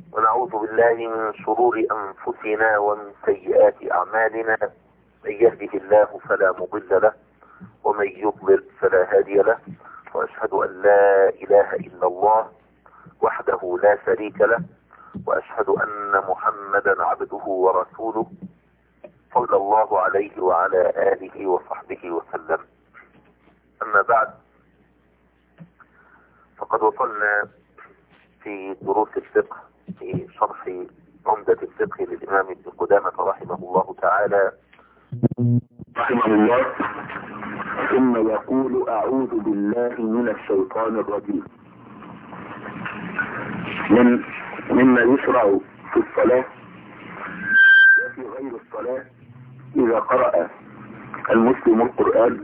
ونعوذ بالله من شرور أنفسنا ومن سيئات أعمالنا. من يهده الله فلا مضل له ومن يضلل فلا هادي له، وأشهد أن لا إله إلا الله وحده لا شريك له، وأشهد أن محمدا عبده ورسوله صلى الله عليه وعلى آله وصحبه وسلم. أما بعد، فقد وصلنا في دروس الفقه في شرح عمدة الفقه للإمام ابن قدامة رحمه الله تعالى رحمه الله، ثم يقول: أعوذ بالله من الشيطان الرجيم. مما يشرع في الصلاة وفي غير الصلاة إذا قرأ المسلم القرآن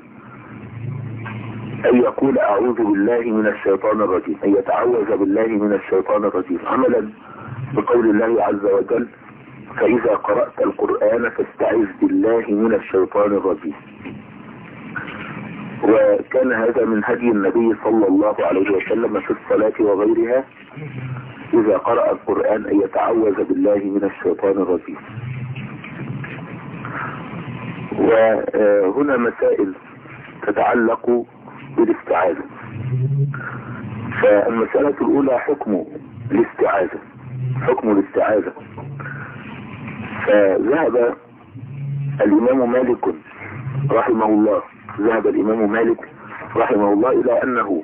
أن يقول: أعوذ بالله من الشيطان الرجيم، أن يتعوذ بالله من الشيطان الرجيم، عملا بقول الله عز وجل: فإذا قرأت القرآن فاستعذ بالله من الشيطان الرجيم. وكان هذا من هدي النبي صلى الله عليه وسلم في الصلاة وغيرها، إذا قرأ القرآن أن يتعوذ بالله من الشيطان الرجيم. وهنا مسائل تتعلق بالاستعاذة. فالمسألة الأولى حكم الاستعاذة. فذهب الإمام مالك رحمه الله إلى أنه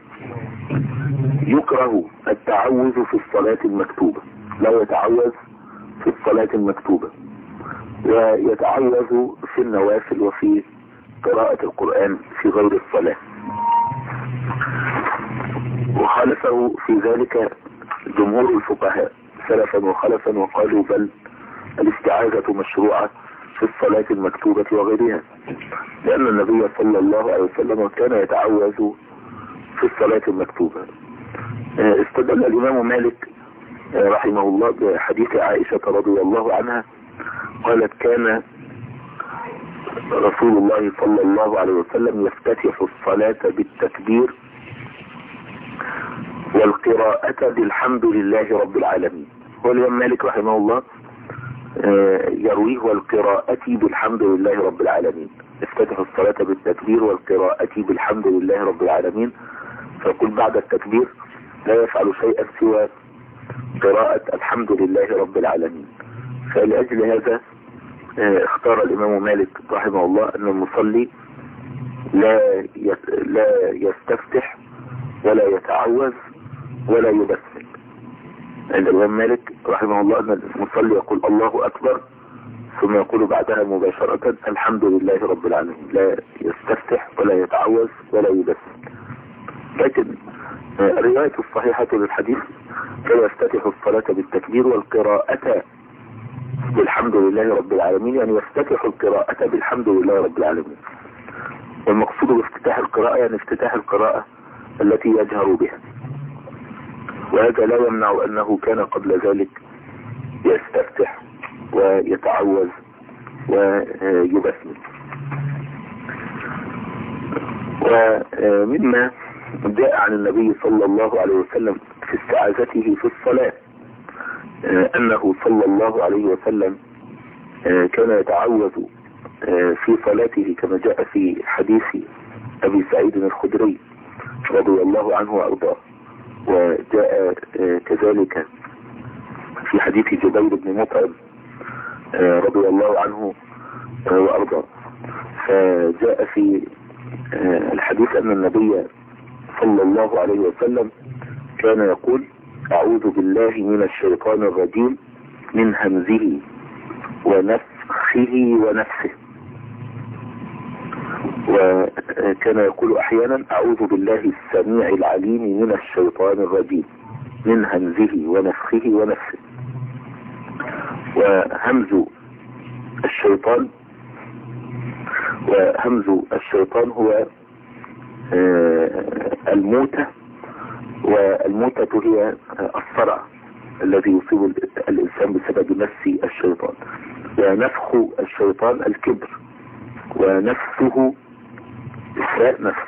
يكره التعوذ في الصلاة المكتوبة، لا يتعوذ في الصلاة المكتوبة، ويتعوذ في النوافل وفي قراءة القرآن في غير الصلاة. وخالفه في ذلك جمهور الفقهاء سلفا وخلفا، وقالوا بل الاستعاذة مشروعة في الصلاة المكتوبة وغيرها، لأن النبي صلى الله عليه وسلم كان يتعوذ في الصلاة المكتوبة. استدل الإمام مالك رحمه الله بحديث عائشة رضي الله عنها، قالت: كان رسول الله صلى الله عليه وسلم يفتتح الصلاة بالتكبير والقراءة بالحمد لله رب العالمين. والإمام مالك رحمه الله يرويه: والقراءة بالحمد لله رب العالمين. افتتح الصلاة بالتكبير والقراءة بالحمد لله رب العالمين، فيقول بعد التكبير لا يفعل شيئا سوى قراءة الحمد لله رب العالمين. فلأجل هذا اختار الإمام مالك رحمه الله أن المصلي لا يستفتح ولا يتعوذ ولا يبسم. عند الإمام مالك رحمه الله أن المصلي يقول الله أكبر، ثم يقول بعدها مباشرة الحمد لله رب العالمين، لا يستفتح ولا يتعوذ ولا يبسم. لكن الرواية الصحيحة للحديث: فيفتتح الصلاة بالتكبير والقراءة بالحمد لله رب العالمين، يعني يفتتح القراءة بالحمد لله رب العالمين. والمقصود بافتتاح القراءة يعني افتتاح القراءة التي يجهر بها، وهذا لا يمنع أنه كان قبل ذلك يستفتح ويتعوذ ويبسم. ومما جاء عن النبي صلى الله عليه وسلم في استعاذته في الصلاة أنه صلى الله عليه وسلم كان يتعوذ في صلاته كما جاء في حديث أبي سعيد الخدري رضي الله عنه وأرضاه، وجاء كذلك في حديث جبير بن مطعم رضي الله عنه وأرضاه. فجاء في الحديث أن النبي صلى الله عليه وسلم كان يقول: أعوذ بالله من الشيطان الرجيم من همزه ونفخه ونفسه. وكان يقول أحيانا: أعوذ بالله السميع العليم من الشيطان الرجيم من همزه ونفخه ونفسه. وهمز الشيطان هو الموتة، والموتة هي الصرع الذي يصيب الإنسان بسبب نفس الشيطان. ونفخ الشيطان الكبر، ونفسه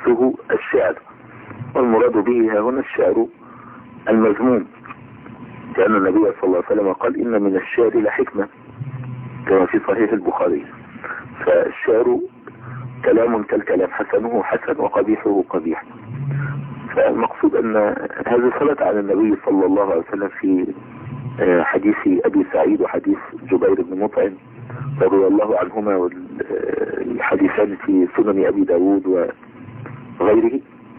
الشعر، والمراد به هنا الشعر المذموم لأن النبي صلى الله عليه وسلم قال إن من الشعر لحكمة كما في صحيح البخاري. فالشعر كلام كالكلام، حسنه حسن وقبيحه قبيح. فالمقصود أن هذا ثبت عن النبي صلى الله عليه وسلم في حديث أبي سعيد وحديث جبير بن مطعم رضي الله عنهما، والحديثان في سنن أبي داود وغيره.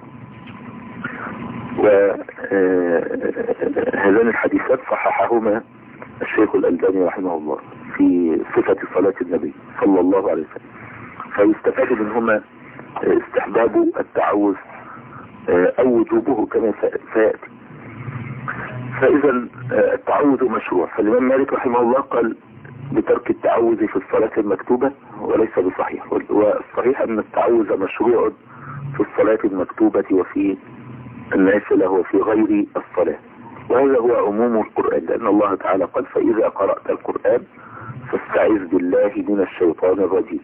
وهذان الحديثات صححهما الشيخ الألباني رحمه الله في صفة صلاة النبي صلى الله عليه وسلم. فيستفاد منهما استحباب التعوذ أو وجوبه كما سيأتي. فإذا التعوذ مشروع. فالإمام مالك رحمه الله قال بترك التعوذ في الصلاة المكتوبة وليس بصحيح، والصحيح أن التعوذ مشروع في الصلاة المكتوبة وفي النافلة وفي غير الصلاة. وهذا هو عموم القرآن، لأن الله تعالى قال فإذا قرأت القرآن فاستعذ بالله من الشيطان الرجيم.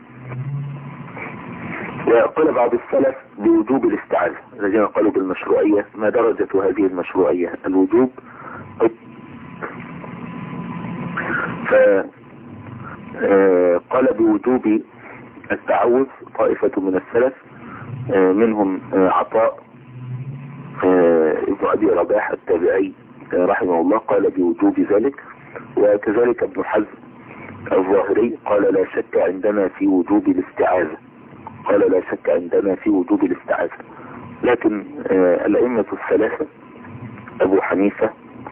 وقال بعض السلف بوجوب الاستعاذة، الذين قالوا بالمشروعية. ما درجة هذه المشروعية؟ الوجوب. فقال بوجوب التعوذ طائفة من السلف، منهم عطاء ابن أبي رباح التابعي رحمه الله قال بوجوب ذلك، وكذلك ابن حزم الظاهري قال لا شك عندنا في وجوب الاستعاذة، قال لا شك عندنا في وجوب الاستعاذة. لكن الأئمة الثلاثة أبو حنيفة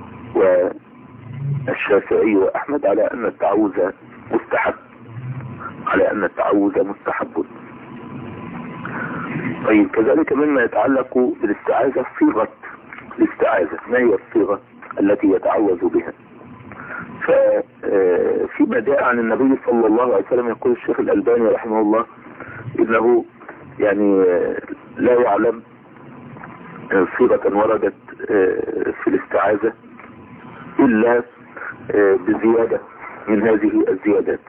والشافعي وأحمد على أن التعوذ مستحب، على أن التعوذ مستحب. طيب كذلك مما يتعلق بالاستعاذة صيغة الاستعاذة. ما هي الصيغة التي يتعوذ بها؟ ففيما جاء عن النبي صلى الله عليه وسلم يقول الشيخ الألباني رحمه الله إنه يعني لا يعلم صيغة وردت في الاستعاذة إلا بزيادة من هذه الزيادات.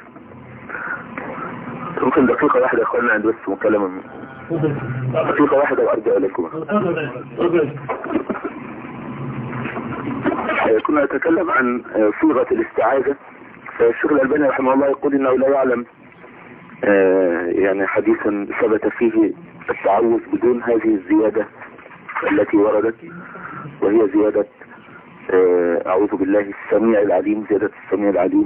ممكن دقيقة واحدة يا أخوانا عند بس مكالمة، دقيقة واحدة وأرجع إليكم. كنا نتكلم عن صيغة الاستعاذة. فالشيخ الألباني رحمه الله يقول إنه لا يعلم يعني حديثا ثبت فيه التعوذ بدون هذه الزيادة التي وردت، وهي زيادة أعوذ بالله السميع العليم، زيادة السميع العليم،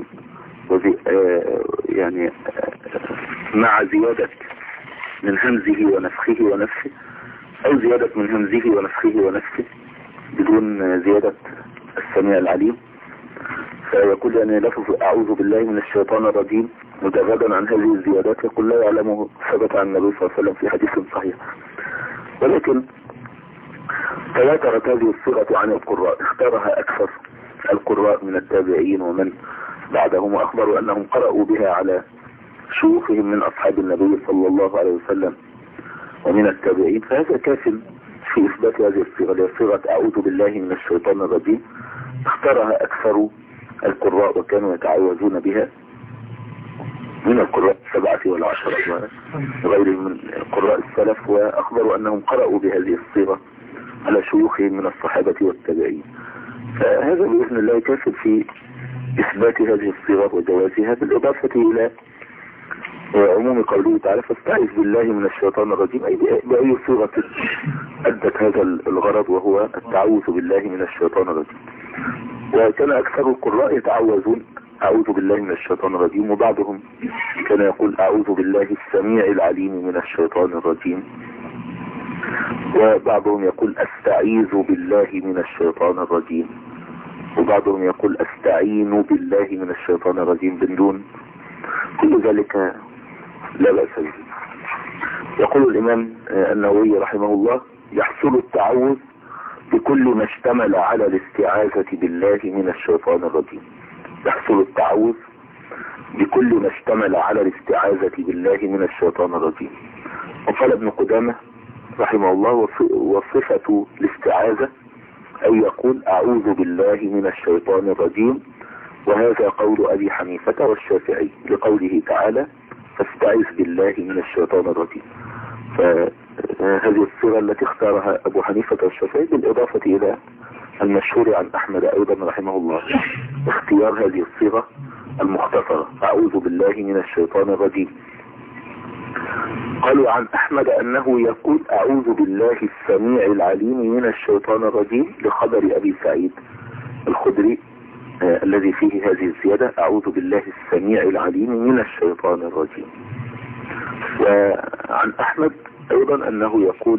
يعني مع زيادة من همزه ونفخه ونفسه، أو زيادة من همزه ونفخه ونفسه بدون زيادة السميع العليم. فيقول يعني لفظ أعوذ بالله من الشيطان الرجيم مجردا عن هذه الزيادات يقول لا يعلمه، ثبت عن النبي صلى الله عليه وسلم في حديث صحيح. ولكن تواترت هذه الصيغة عن القراء، اختارها أكثر القراء من التابعين ومن بعدهم، وأخبروا أنهم قرأوا بها على شيوخهم من أصحاب النبي صلى الله عليه وسلم ومن التابعين. فهذا كاف في إثبات هذه الصيغة، هي صيغة أعوذ بالله من الشيطان الرجيم. اختارها أكثر القراء وكانوا يتعوذون بها من القراء السبعة والعشرة وغيرهم من قراء السلف، وأخبروا أنهم قرأوا بهذه الصيغة على شيوخهم من الصحابة والتابعين. فهذا بإذن الله كافٍ في إثبات هذه الصيغة وجوازها، بالإضافة إلى عموم قوله تعالى فاستعذ بالله من الشيطان الرجيم، أي بأي صيغة أدت هذا الغرض وهو التعوذ بالله من الشيطان الرجيم. وكان أكثر القراء يتعوذون أعوذ بالله من الشيطان الرجيم، وبعضهم كان يقول أعوذ بالله السميع العليم من الشيطان الرجيم، وبعضهم يقول أستعيذ بالله من الشيطان الرجيم، وبعضهم يقول أستعين بالله من الشيطان الرجيم بدون. كل ذلك لا بأس به. يقول الإمام النووي رحمه الله يحصل التعوذ بكل ما اشتمل على الاستعاذة بالله من الشيطان الرجيم. يحصل التعوذ بكل ما اشتمل على الاستعاذة بالله من الشيطان الرجيم. وقال ابن قدامة رحمه الله وصفة الاستعاذة أن يقول أعوذ بالله من الشيطان الرجيم، وهذا قول أبي حنيفة والشافعي لقوله تعالى فاستعذ بالله من الشيطان الرجيم. فهذه الصيغة التي اختارها أبو حنيفة والشافعي بالإضافة إلى المشهور عن أحمد أيضا رحمه الله اختيار هذه الصيغة المختصرة أعوذ بالله من الشيطان الرجيم. قالوا عن أحمد أنه يقول أعوذ بالله السميع العليم من الشيطان الرجيم لخبر أبي سعيد الخدري الذي فيه هذه الزيادة أعوذ بالله السميع العليم من الشيطان الرجيم. وعن أحمد أيضا أنه يقول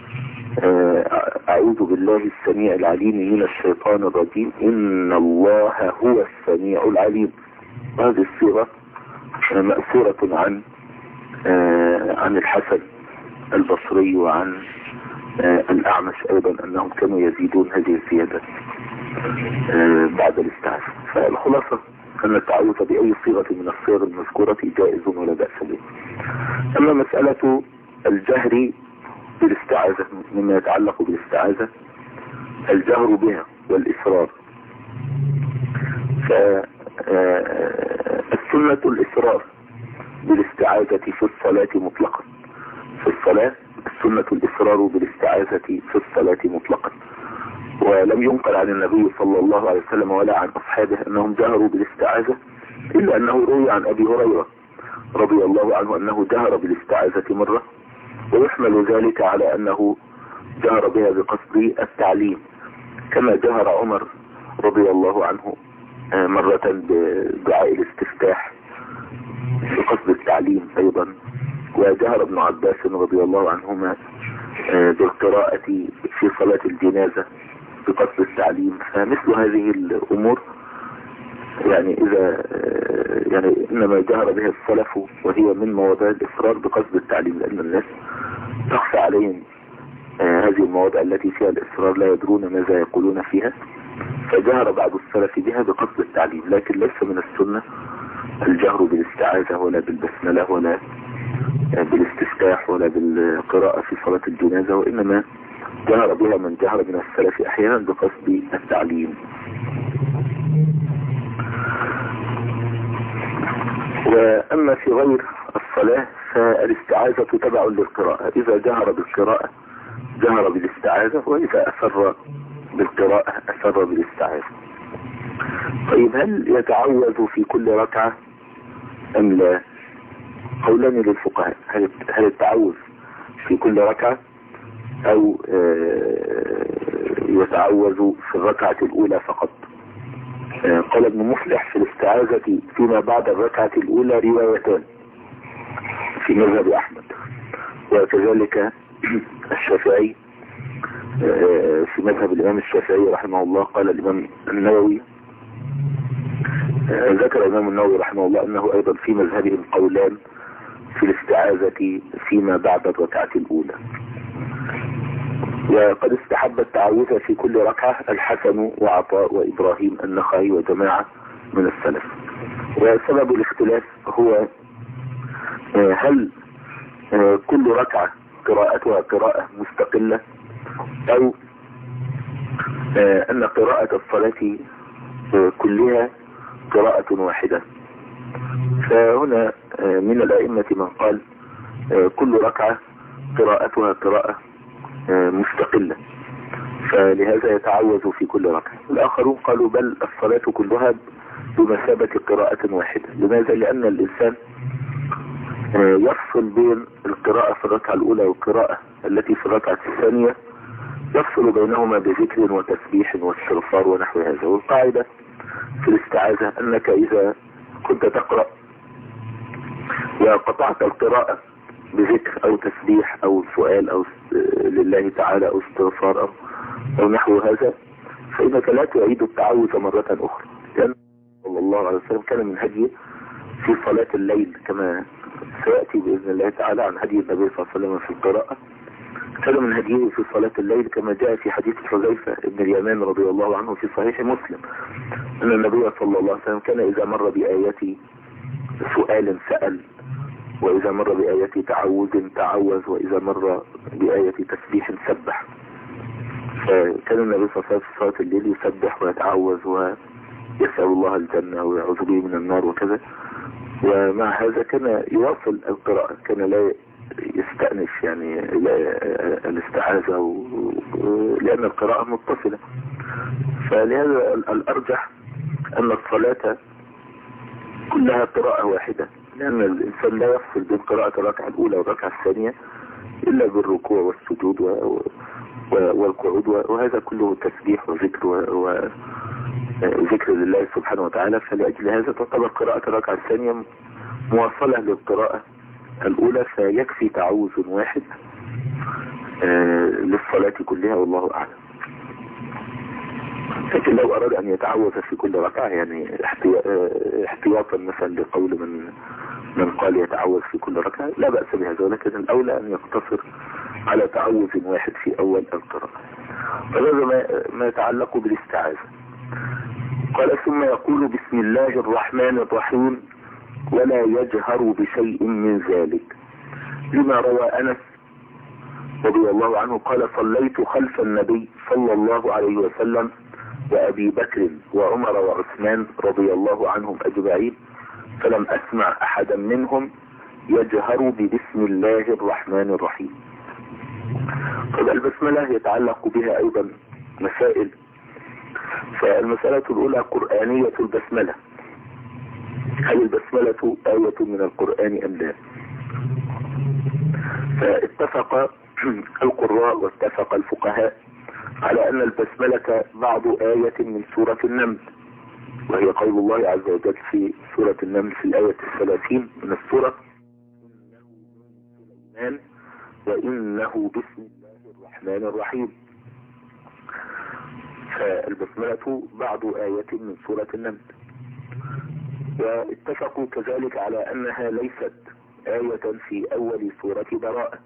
أعوذ بالله السميع العليم من الشيطان الرجيم إن الله هو السميع العليم. هذه الصيغة مأثورة عن الحسن البصري وعن الأعمش أيضا أنهم كانوا يزيدون هذه الزيادة بعد الاستعاذة. فالخلاصة أن التعوذ بأي صيغة من الصيغ المذكورة جائز ولا بأس به. أما مسألة الجهر بالاستعاذة مما يتعلق بالاستعاذة الجهر بها والإسرار، فالسنة الإسرار بالاستعاذة في الصلاة مطلقا. في الصلاة السنة الإسرار بالاستعاذة في الصلاة مطلقا، ولم ينقل عن النبي صلى الله عليه وسلم ولا عن أصحابه أنهم جهروا بالاستعاذة، إلا أنه روي عن أبي هريرة رضي الله عنه أنه جهر بالاستعاذة مرة، ويحمل ذلك على أنه جهر بها بقصد التعليم، كما جهر عمر رضي الله عنه مرة بدعاء الاستفتاح بقصد التعليم أيضا، وجهر ابن عباس رضي الله عنهما بالقراءة في صلاة الجنازة بقصد التعليم. فمثل هذه الأمور يعني إنما جهر بها السلف، وهي من مواضع الإصرار بقصد التعليم، لأن الناس تخفى عليهم هذه المواضع التي فيها الإصرار، لا يدرون ماذا يقولون فيها، فجهر بعض السلف بها بقصد التعليم. لكن ليس من السنة الجهر بالاستعاذة ولا بالبسملة ولا بالاستفتاح ولا بالقراءة في صلاة الجنازة، وإنما جهر بها من جهر من السلف أحيانا بقصد التعليم. وأما في غير الصلاة فالاستعاذة تبع للقراءة، إذا جهر بالقراءة جهر بالاستعاذة، وإذا أسر بالقراءة أسر بالاستعاذة. طيب هل يتعوذ في كل ركعة أم لا؟ قولان للفقهاء، هل التعوذ في كل ركعة أو يتعوذ في الركعة الأولى فقط؟ قال ابن مفلح في الاستعاذة فيما بعد الركعة الأولى روايتان في مذهب أحمد، وكذلك الشافعي في مذهب الإمام الشافعي رحمه الله. قال الإمام النووي ذكر الإمام النووي رحمه الله أنه أيضا في مذهبهم قولان في الاستعاذة فيما بعد الركعة الأولى. وقد استحب التعوذ في كل ركعة الحسن وعطاء وإبراهيم النخعي وجماعة من السلف. وسبب الاختلاف هو هل كل ركعة قراءتها قراءة مستقلة أو أن قراءة الصلاة كلها قراءة واحدة. فهنا من الأئمة من قال كل ركعة قراءتها قراءة مستقلة، فلهذا يتعوذ في كل ركعة. الآخرون قالوا بل الصلاة كلها بمثابة قراءة واحدة. لماذا؟ لأن الإنسان يفصل بين القراءة في الركعة الأولى والقراءة التي في الركعة الثانية، يفصل بينهما بذكر وتسبيح واستغفار ونحو هذا. والقاعدة في الاستعاذة أنك إذا كنت تقرأ وقطعت القراءة بذكر أو تسبيح أو سؤال أو لله تعالى أو استغفار أو نحو هذا، فإنك لا تعيد التعوذ مرة أخرى، لأن صلى الله عليه وسلم كان من هديه في صلاة الليل كما سيأتي بإذن الله تعالى عن هدي النبي صلى الله عليه وسلم في القراءة. كان من هديه في صلاة الليل كما جاء في حديث حذيفة بن اليمان رضي الله عنه في صحيح مسلم أن النبي صلى الله عليه وسلم كان إذا مر بآية سؤال سأل، وإذا مر بآية تعوذ تعوذ، وإذا مر بآية تسبيح سبح. فكان النبي صلى الله عليه وسلم في صلاة الليل يسبح ويتعوذ ويسأل الله الجنة ويعوذ به من النار وكذا. ومع هذا كان يواصل القراءة، كان لا يستأنف يعني الاستعاذة لأن القراءة متصلة. فلهذا الأرجح أن الصلاة كلها قراءة واحدة، لأن الإنسان لا يفصل بين قراءة الركعة الأولى والركعة الثانية إلا بالركوع والسجود والقعود، وهذا كله تسبيح وذكر وذكر لله سبحانه وتعالى. فلأجل هذا تعتبر قراءة الركعة الثانية مواصلة للقراءة الأولى، فيكفي تعوذ واحد للصلاة كلها، والله أعلم. لكن لو أراد أن يتعوذ في كل ركعة، يعني احتياطا مثلا لقول من قال يتعوذ في كل ركعة، لا بأس بهذا، ولكن الأولى أن يقتصر على تعوذ واحد في أول القراءة. فهذا ما يتعلق بالاستعاذة. قال ثم يقول بسم الله الرحمن الرحيم ولا يجهر بشيء من ذلك، لما روى أنس رضي الله عنه قال صليت خلف النبي صلى الله عليه وسلم وأبي بكر وعمر وعثمان رضي الله عنهم أجمعين، فلم أسمع أحدا منهم يجهر ببسم الله الرحمن الرحيم. طب البسملة يتعلق بها أيضا مسائل. فالمسألة الأولى قرآنية البسملة، هل البسملة آية من القرآن أم لا؟ فاتفق القراء واتفق الفقهاء على أن البسملة بعض آية من سورة النمل، وهي قول الله عز وجل في سورة النمل في الآية 30 من السورة وإنه بسم الله الرحمن الرحيم. فالبسملة بعض آية من سورة النمل. واتفقوا كذلك على أنها ليست آية في أول سورة براءة.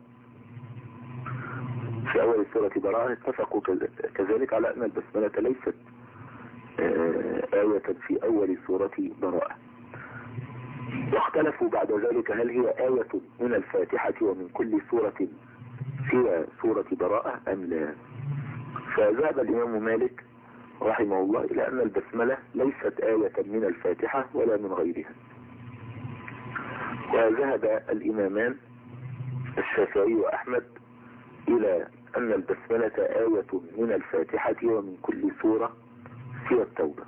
في أول سورة براءة اتفقوا كذلك على أن البسملة ليست آية في أول سورة براءة. واختلفوا بعد ذلك هل هي آية من الفاتحة ومن كل سورة سوى سورة براءة أم لا. فذهب الإمام مالك رحمه الله إلى أن البسملة ليست آية من الفاتحة ولا من غيرها. وذهب الإمامان الشافعي وأحمد إلى أن البسملة آية من الفاتحة ومن كل سورة سوى التوبة.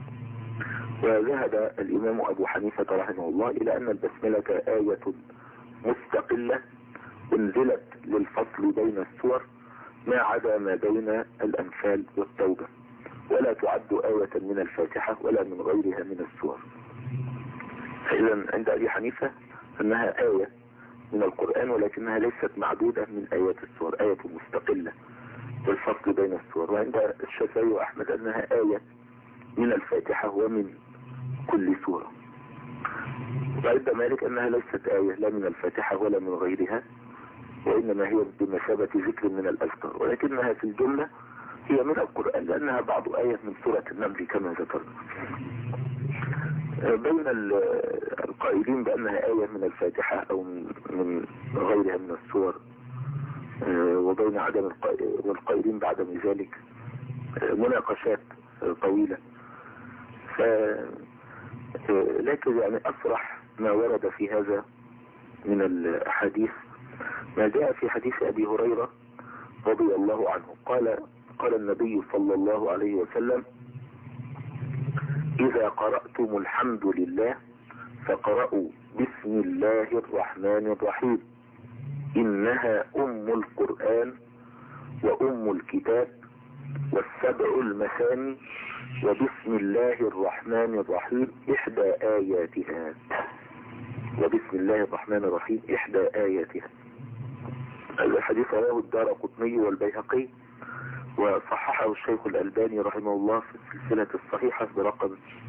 وذهب الإمام أبو حنيفة رحمه الله إلى أن البسملة آية مستقلة انزلت للفصل بين السور ما عدا ما بين الأنفال والتوبة، ولا تعد آية من الفاتحة ولا من غيرها من السور. فإذا عند أبي حنيفة أنها آية من القرآن، ولكنها ليست معدودة من آيات السور، آية مستقلة للفصل بين السور. وعند الشافعي وأحمد أنها آية من الفاتحة ومن كل سورة. وعند مالك أنها ليست آية لا من الفاتحة ولا من غيرها، وإنما هي بمثابة ذكر من الأذكار، ولكنها في الجملة هي من القرآن لأنها بعض آية من سورة النمل كما ذكرنا. بين القائلين بأنها آية من الفاتحة أو من غيرها من السور، وبين عدم والقائلين بعدم ذلك مناقشات طويلة. لكن يعني أصرح ما ورد في هذا من الأحاديث ما جاء في حديث أبي هريرة رضي الله عنه قال النبي صلى الله عليه وسلم إذا قرأتم الحمد لله فقرأوا بسم الله الرحمن الرحيم إنها أم القرآن وأم الكتاب والسبع المثاني وبسم الله الرحمن الرحيم إحدى آياتها. وبسم الله الرحمن الرحيم إحدى آياتها. الحديث رواه الدارقطني والبيهقي وصححه الشيخ الألباني رحمه الله في السلسلة الصحيحة برقم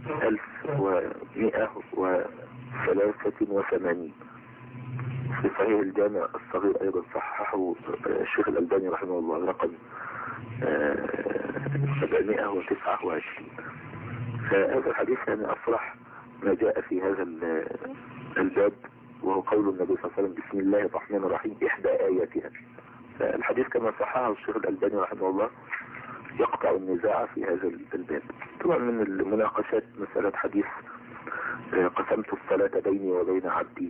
1183. في صحيح الجامع الصغير أيضا صححه الشيخ الألباني رحمه الله برقم 729. فهذا الحديث يعني أصرح ما جاء في هذا الباب، وهو قول النبي صلى الله عليه وسلم بسم الله الرحمن الرحيم إحدى آياتها. فالحديث كما صححه الشيخ الألباني رحمه الله يقطع النزاع في هذا الباب. طبعا من المناقشات مسألة حديث قسمت الصلاة بيني وبين عبدي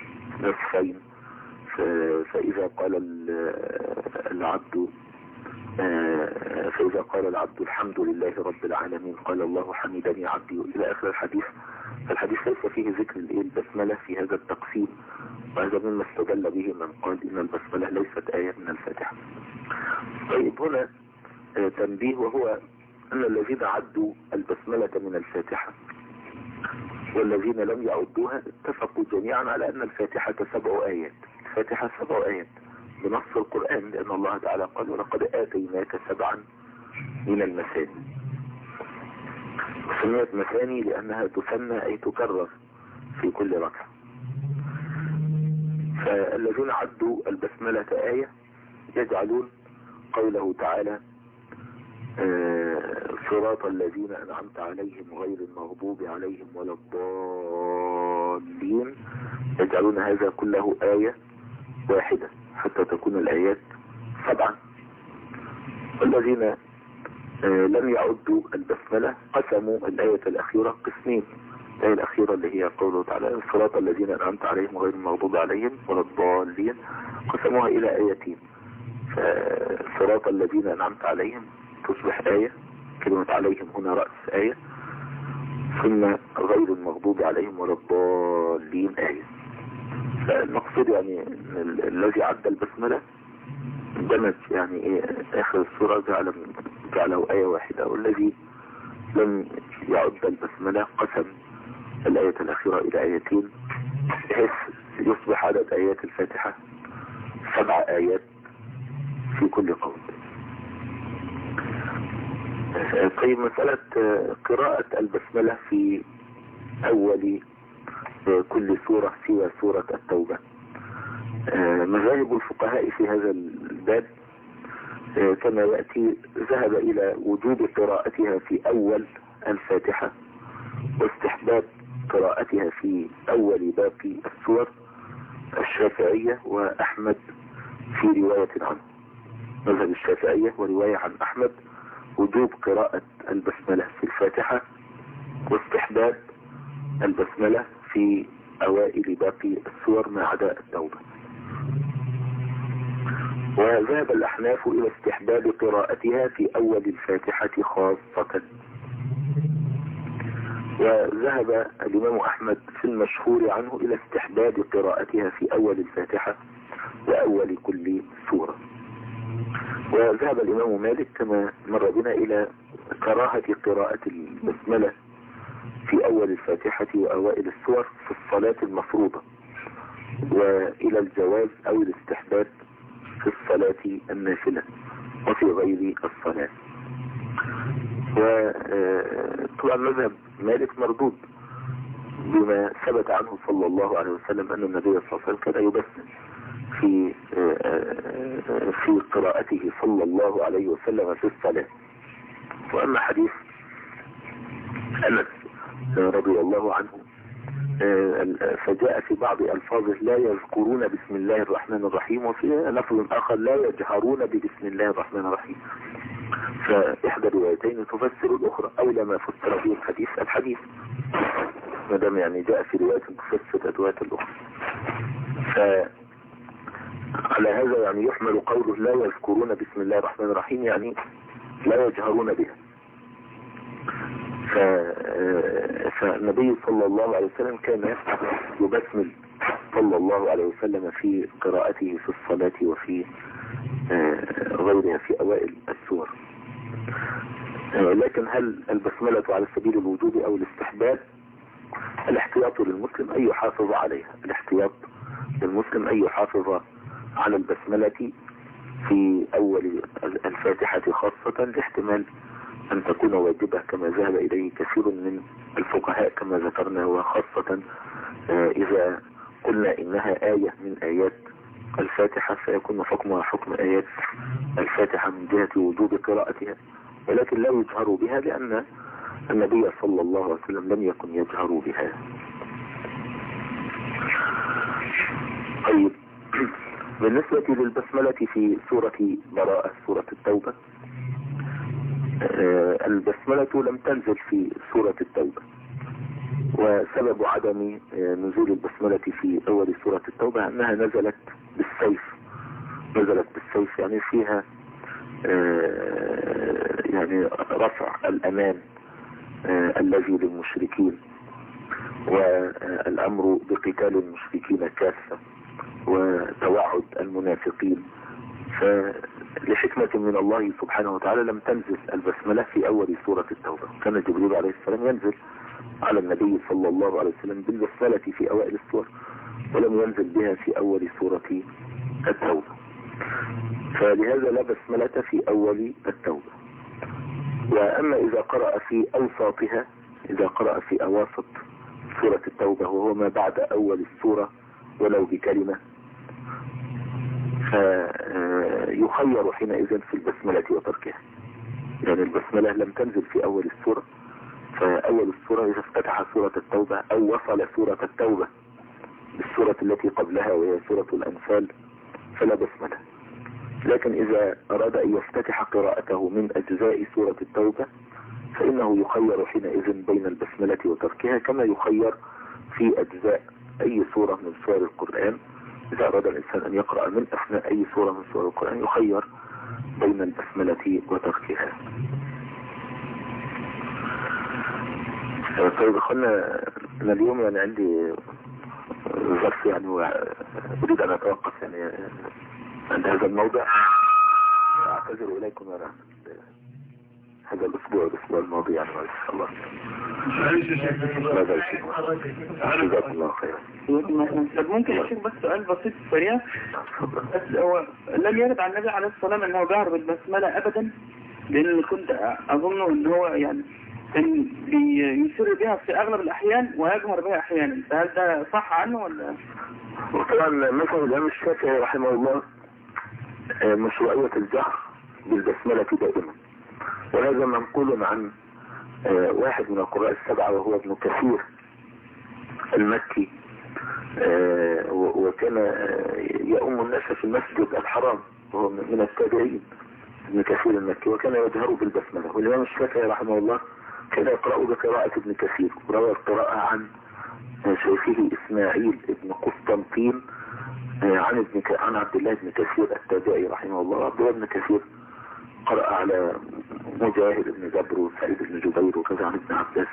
نصفين، فإذا قال العبد فإذا قال العبد الحمد لله رب العالمين قال الله حمدني عبدي إلى آخر الحديث. فالحديث ليس فيه ذكر البسملة في هذا التقسيم، وهذا مما استدل به من قال إن البسملة ليست آية من الفاتحة. طيب هنا تنبيه، وهو أن الذين عدوا البسملة من الفاتحة والذين لم يعدوها اتفقوا جميعا على أن الفاتحة 7 آيات. الفاتحة 7 آيات بنص القرآن، لأن الله تعالى قال ولقد آتيناك 7 من المثاني. سميت مثاني لأنها تثنى أي تكرر في كل ركعة. فالذين عدوا البسملة آية يجعلون قوله تعالى صراط الذين أنعمت عليهم غير المغضوب عليهم ولا الضالين، يجعلون هذا كله آية واحدة حتى تكون الآيات 7. والذين لم يعدوا البسملة قسموا الآية الأخيرة قسمين. الآية الأخيرة اللي هي قوله تعالى صراط الذين أنعمت عليهم غير المغضوب عليهم ولا الضالين، قسموها إلى آيتين. فصراط الذين أنعمت عليهم تصبح آية، كلمة عليهم هنا رأس آية، ثم غير المغضوب عليهم ولا الضالين آية. فالمقصود يعني الذي عد البسملة دمج يعني آخر السورة جعله آية واحدة، والذي لم يعد البسملة قسم الآية الأخيرة إلى آيتين، بحيث يصبح عدد آيات الفاتحة 7 آيات في كل قول. طيب مسألة قراءة البسملة في أول كل سورة سوى سورة التوبة، مذاهب الفقهاء في هذا الباب كما يأتي ذهب إلى وجوب قراءتها في أول الفاتحة واستحباب قراءتها في أول باقي السور الشافعية وأحمد في رواية عنه. مذهب الشافعية ورواية عن أحمد وجوب قراءة البسملة في الفاتحة واستحباب البسملة في أوائل باقي السور ما عدا التوبة. وذهب الأحناف إلى استحباب قراءتها في أول الفاتحة خاصة. وذهب الإمام أحمد في المشهور عنه إلى استحباب قراءتها في أول الفاتحة وأول كل سورة. وذهب الإمام مالك كما مر بنا إلى كراهة قراءة البسملة في أول الفاتحة وأوائل السور في الصلاة المفروضة، وإلى الجواز أو الاستحباب في الصلاة النافلة وفي غير الصلاة. وطبعا مذهب مالك مردود بما ثبت عنه صلى الله عليه وسلم أن النبي صلى الله عليه وسلم كان يبسم في قراءته صلى الله عليه وسلم في الصلاة. وأما حديث أنس رضي الله عنه فجاء في بعض ألفاظه لا يذكرون بسم الله الرحمن الرحيم، وفي لفظ آخر لا يجهرون ببسم الله الرحمن الرحيم. فإحدى الروايتين تفسر الأخرى، أولى ما فسر به الحديث ما دام يعني جاء في رواية تفسر الرواية الأخرى. فعلى هذا يعني يحمل قوله لا يذكرون بسم الله الرحمن الرحيم يعني لا يجهرون بها. فالنبي صلى الله عليه وسلم كان يبسمل صلى الله عليه وسلم في قراءته في الصلاة وفي غيرها في أوائل السور. لكن هل البسملة على سبيل الوجوب أو الاستحباب؟ الاحتياط للمسلم أن يحافظ عليها. الاحتياط للمسلم أن يحافظ على البسملة في أول الفاتحة خاصة، لاحتمال أن تكون واجبة كما ذهب إليه كثير من الفقهاء كما ذكرنا، وخاصة إذا قلنا إنها آية من آيات الفاتحة فيكون حكمها حكم آيات الفاتحة من جهة وجوب قراءتها، ولكن لا يجهر بها لأن النبي صلى الله عليه وسلم لم يكن يجهر بها. طيب بالنسبة للبسملة في سورة براءة سورة التوبة، البسملة لم تنزل في سورة التوبة، وسبب عدم نزول البسملة في أول سورة التوبة أنها نزلت بالسيف يعني فيها يعني رفع الأمان الذي للمشركين، والأمر بقتال المشركين كافة، وتوعد المنافقين. فلحكمة من الله سبحانه وتعالى لم تنزل البسملة في أول سورة التوبة. كان جبريل عليه السلام ينزل على النبي صلى الله عليه وسلم بالبسملة في أوائل السور، ولم ينزل بها في أول سورة التوبة. فلهذا لا بسملة في أول التوبة. وأما إذا قرأ في أوساطها، إذا قرأ في أواسط سورة التوبة وهو ما بعد أول السورة ولو بكلمة، فيخير حينئذ في البسملة وتركها. يعني البسملة لم تنزل في أول السورة، فأول السورة إذا افتتح سورة التوبة أو وصل سورة التوبة بالسورة التي قبلها وهي سورة الأنفال فلا بسملة. لكن إذا أراد أن يفتتح قراءته من أجزاء سورة التوبة فإنه يخير حينئذ بين البسملة وتركها، كما يخير في أجزاء أي سورة من سور القرآن. إذا أراد الإنسان أن يقرأ من أثناء أي سورة من سور القرآن يخير بين البسملة وتركها. طيب أخوانا، أنا اليوم يعني عندي ظرف يعني أريد أن أتوقف يعني عند هذا الموضع. أعتذر إليكم أنا هذا الأسبوع الماضي يعني إن شاء الله. ماذا يشيك؟ جزاك الله خيرا. ممكن أشيك بس سؤال بسيط سريع؟ بس هو لم يرد عن النبي عليه الصلاة والسلام أنه جهر بالبسملة أبدا، لأن كنت أظن أنه هو يعني كان يسر بها في أغلب الأحيان ويجهر بها أحيانا، فهل ده صح عنه ولا؟ وطبعا مثلا الإمام الشافعي رحمه الله مشروعية الجهر بالبسملة دائما، وهذا منقول عن واحد من القراء السبعة وهو ابن كثير المكي، وكان يؤم الناس في المسجد الحرام وهو من التابعين. ابن كثير المكي وكان يجهر بالبسملة، والإمام الشافعي رحمه الله كان يقرأ بقراءة ابن كثير، وروى القراءة عن شيخه إسماعيل ابن قسطنطين عن عبد الله بن كثير التابعي رحمه الله. عبد الله بن كثير قرأ على مجاهد بن جبر وسعيد بن جبير وكذا عن ابن عباس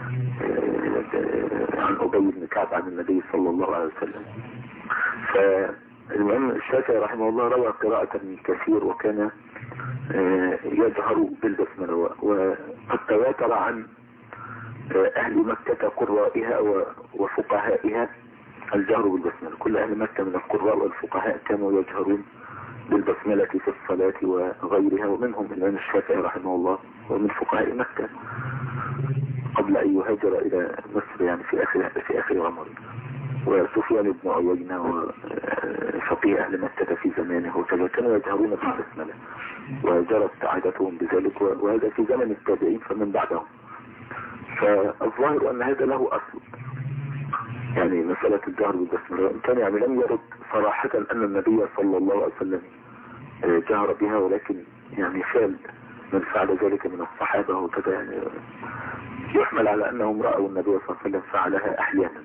عن أبي بن كعب عن النبي صلى الله عليه وسلم. فالمهم الشافعي رحمه الله روى قراءة ابن كثير وكان يجهر بالبسملة، وقد تواتر عن أهل مكة قرائها وفقهائها الجهر بالبسملة. كل أهل مكة من القراء والفقهاء كانوا يجهرون بالبسملة في الصلاة وغيرها، ومنهم الإمام الشافعي رحمه الله ومن فقهاء مكة قبل أن يهاجر إلى مصر يعني في آخر عمره، وسفيان بن عيينة وفقيه أهل مكة في زمانه وكذا كانوا يجهرون بالبسملة وجرت عادتهم بذلك، وهذا في زمن التابعين فمن بعدهم. فالظاهر أن هذا له أصل، يعني مسألة الجهر بالبسملة إن كان يعني لم يرد صراحة أن النبي صلى الله عليه وسلم جهر بها، ولكن يعني فعل من فعل ذلك من الصحابة وكذا يعني يحمل على أنهم رأوا النبي صلى الله عليه وسلم فعلها أحيانا.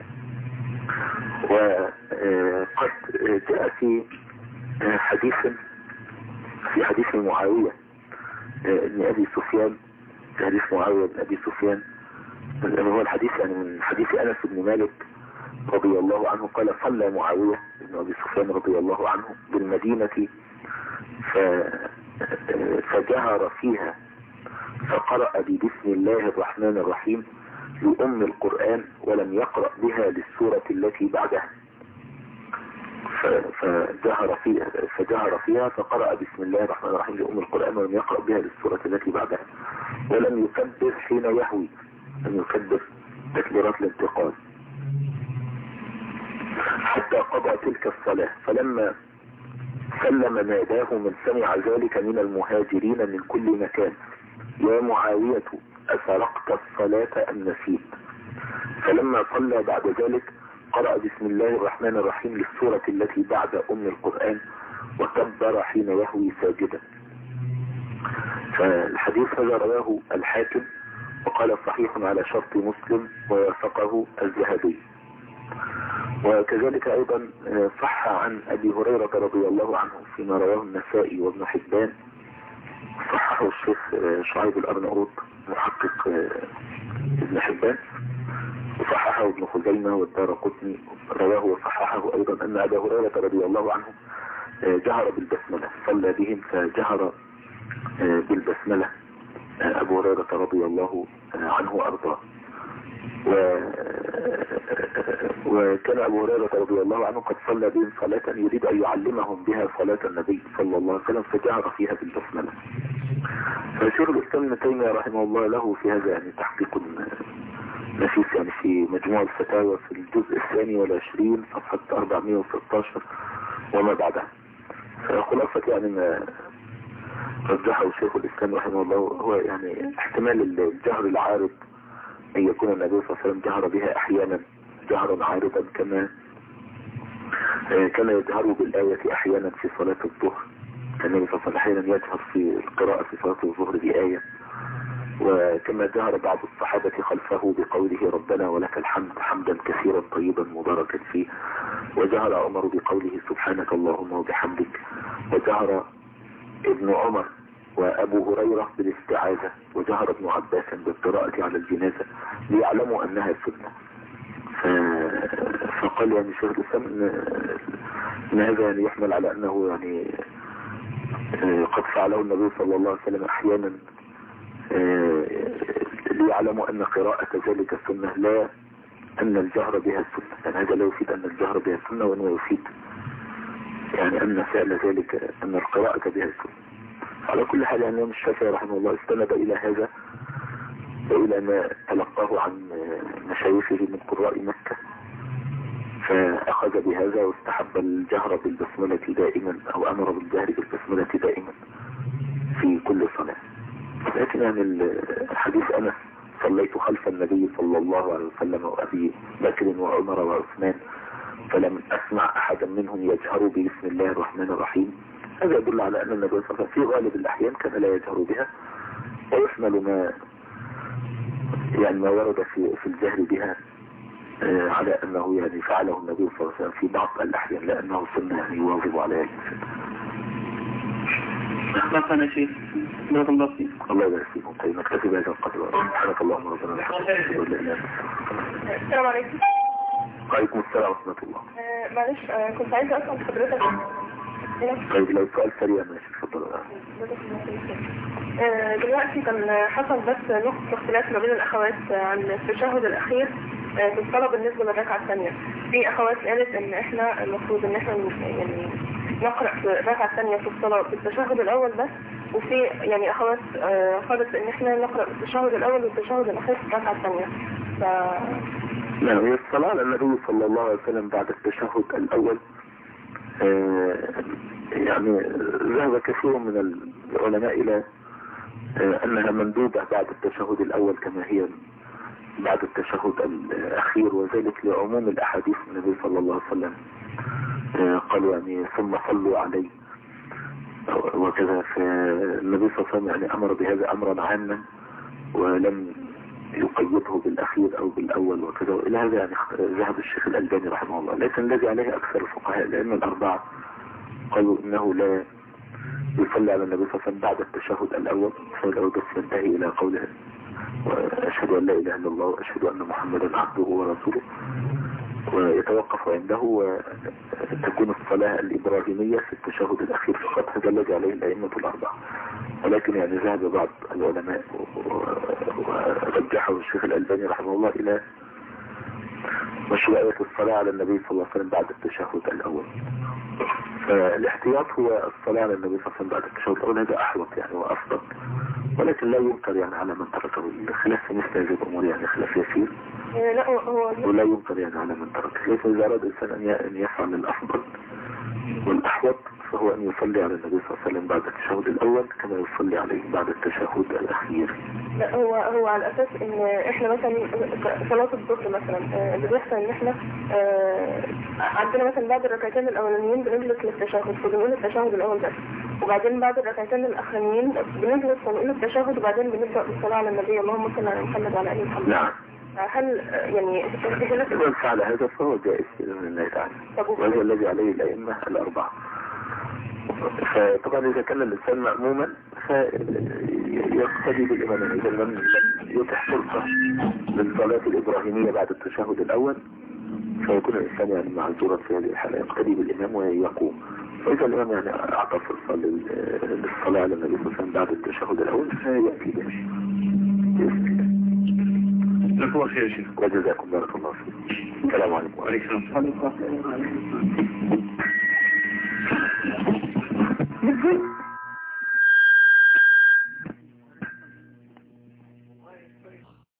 وقد جاء في حديث معاوية بن أبي سفيان، في حديث معاوية بن أبي سفيان هو الحديث يعني من حديث أنس بن مالك رضي الله عنه قال صلى معاوية بن أبي سفيان رضي الله عنه بالمدينة فجهر فيها فقرأ ببسم الله الرحمن الرحيم لأم القرآن ولم يقرأ بها للسورة التي بعدها، فجهر فيها فقرأ بسم الله الرحمن الرحيم لأم القرآن ولم يقرأ بها للسورة التي بعدها، ولم يكبر حين يهوي، لم يكبر تكبيرات الانتقال حتى قضى تلك الصلاة. فلما سلم ناداه من سمع ذلك من المهاجرين من كل مكان: يا معاوية أسرقت الصلاة أم نسيت؟ فلما صلى بعد ذلك قرأ بسم الله الرحمن الرحيم للسورة التي بعد أم القرآن وكبر حين يهوي ساجدا. فالحديث هذا رواه الحاكم وقال صحيح على شرط مسلم ووافقه الذهبي. وكذلك أيضا صح عن أبي هريرة رضي الله عنه فيما رواه النسائي وابن حبان صححه الشيخ شعيب الأرناؤوط محقق ابن حبان، وصححه ابن خزيمة والدارقطني رواه وصححه أيضا أن أبا هريرة رضي الله عنه جهر بالبسملة، صلى بهم فجهر بالبسملة أبو هريرة رضي الله عنه وأرضاه. وكان أبو هريرة رضي الله عنه قد صلى بهم صلاة يريد أن يعلمهم بها صلاة النبي صلى الله عليه وسلم فجهر فيها بالبسملة. فشيخ الإسلام ابن تيمية رحمه الله له في هذا يعني تحقيق نفيس، يعني في مجموع الفتاوى في الجزء 22 صفحة 416 وما بعدها. فخلاصة يعني ما رجحه شيخ الإسلام رحمه الله هو يعني احتمال الجهر العارض أن يكون النبي صلى الله عليه وسلم جهر بها أحيانا جهرا عارضا، كما كان يجهر بالآية أحيانا في صلاة الظهر. كان النبي صلى الله عليه وسلم أحيانا يجهر في القراءة في صلاة الظهر بآية، وكما جهر بعض الصحابة خلفه بقوله ربنا ولك الحمد حمدا كثيرا طيبا مباركا فيه، وجهر عمر بقوله سبحانك اللهم وبحمدك، وجهر ابن عمر وأبو هريرة بالاستعاذة، وجهر ابن عباس بالقراءة على الجنازة ليعلموا أنها سنة. فقال يعني شيخ الإسلام إن هذا يعني يحمل على أنه يعني قد فعله النبي صلى الله عليه وسلم أحيانا ليعلموا أن قراءة ذلك السنة لا أن الجهر بها السنة، يعني هذا لا يفيد أن الجهر بها السنة، وأنه يفيد يعني أن فعل ذلك أن القراءة بها السنة. على كل حال يعني الشافعي رحمه الله استند إلى هذا وإلى ما تلقاه عن مشايخه من قراء مكة، فأخذ بهذا واستحب الجهر بالبسملة دائما، أو أمر بالجهر بالبسملة دائما في كل صلاة. لكن يعني الحديث أنس صليت خلف النبي صلى الله عليه وسلم وأبي بكر وعمر وعثمان فلم أسمع أحدا منهم يجهر بسم الله الرحمن الرحيم، هذا يدل على أن النبي صلى الله عليه وسلم في غالب الأحيان كان لا يجهر بها، ويحمل ما ورد في الجهر بها على أنه يعني فعله النبي صلى الله عليه وسلم في بعض الأحيان لأنه سنة يعني يواظب عليها الإنسان. أخلاقنا شيء بارك الله فيك. الله يبارك فيكم. طيب نكتفي بهذا القدر. سبحانك اللهم ربنا وبحمدك أشهد أن لا إله إلا أنت. السلام عليكم. وعليكم السلام ورحمة الله. معلش كنت عايزة أسأل حضرتك. طيب لو سؤال سريع ماشي اتفضل. دلوقتي كان حصل بس نقطة اختلاف ما بين الأخوات عن التشهد الأخير في الصلاة بالنسبة للركعة الثانية. في أخوات قالت إن إحنا المفروض إن إحنا يعني نقرأ في الركعة الثانية في الصلاة بالتشهد الأول بس، وفي يعني أخوات قالت إن إحنا نقرأ بالتشهد الأول والتشهد الأخير في الركعة الثانية. نعم، هي الصلاة على النبي صلى الله عليه وسلم بعد التشهد الأول يعني ذهب كثير من العلماء إلى أنها مندوبة بعد التشهد الأول كما هي بعد التشهد الأخير، وذلك لعموم الأحاديث النبي صلى الله عليه وسلم قالوا يعني ثم صلوا عليه وكذا. فالنبي صلى الله عليه وسلم يعني أمر بهذا أمرا عاما ولم يقيده بالأخير أو بالأول وكذا. إلى هذا يعني ذهب الشيخ الألباني رحمه الله، لكن الذي عليه أكثر الفقهاء لأن الأربعة قالوا إنه لا يصلي على النبي صلى الله عليه وسلم بعد التشهد الأول، فلو بس ينتهي إلى قوله وأشهد أن لا إله إلا الله وأشهد أن محمدا عبده ورسوله، ويتوقف عنده وتكون الصلاة الإبراهيمية في التشهد الأخير فقط. هذا الذي عليه الأئمة الأربعة، ولكن يعني ذهب بعض العلماء ورجحه الشيخ الألباني رحمه الله إلى مشروعية الصلاة على النبي صلى الله عليه وسلم بعد التشهد الأول. فالاحتياط هو الصلاة على النبي صلى الله عليه وسلم بعد التشهد الأول، هذا أحوط يعني وأفضل، ولكن لا ينكر يعني على من تركه. الخلاف في مثل هذه الأمور يعني خلاف يسير ولا ينكر يعني على من تركه. لكن إذا أراد الإنسان أن يفعل الأفضل والأحوط فهو أن يصلي على النبي صلى الله عليه وسلم بعد التشهد الأول كما يصلي عليه بعد التشهد الأخير. لا هو على أساس إن إحنا مثلا صلاة الظهر مثلا اللي بيحصل إن إحنا عندنا مثلا بعد الركعتين الأولانيين بنجلس للتشهد فبنقول التشهد الأول بس، وبعدين بعد الركعتين الأخرانيين بنجلس ونقول التشهد وبعدين بنبدأ بالصلاة على النبي اللهم صل على محمد وعلى آل محمد. نعم. هل يعني من فعل هذا فهو جائز بإذن الله تعالى، وهذا الذي عليه الأئمة الأربعة. فطبعا إذا كان الإنسان مأموما فيقتدي بالإمام. إذا لم يتح فرصة للصلاة الإبراهيمية بعد التشهد الأول فيكون الإنسان يعني معذورا في هذه الحالة، يقتدي بالإمام ويقوم. وإذا الإمام يعني أعطى فرصة للصلاة على النبي صلى الله عليه وسلم بعد التشهد الأول فيأتي بشيء. جزاكم الله خير يا شيخ. وجزاكم بارك الله فيك. السلام عليكم. وعليكم السلام.